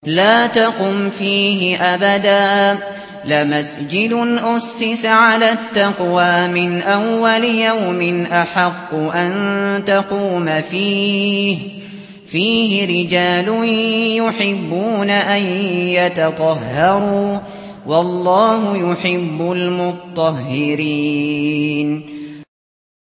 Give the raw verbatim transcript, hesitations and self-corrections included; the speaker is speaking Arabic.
لا تقم فيه أبدا لمسجد أسس على التقوى من أول يوم أحق أن تقوم فيه فيه رجال يحبون أن يتطهروا والله يحب المطهرين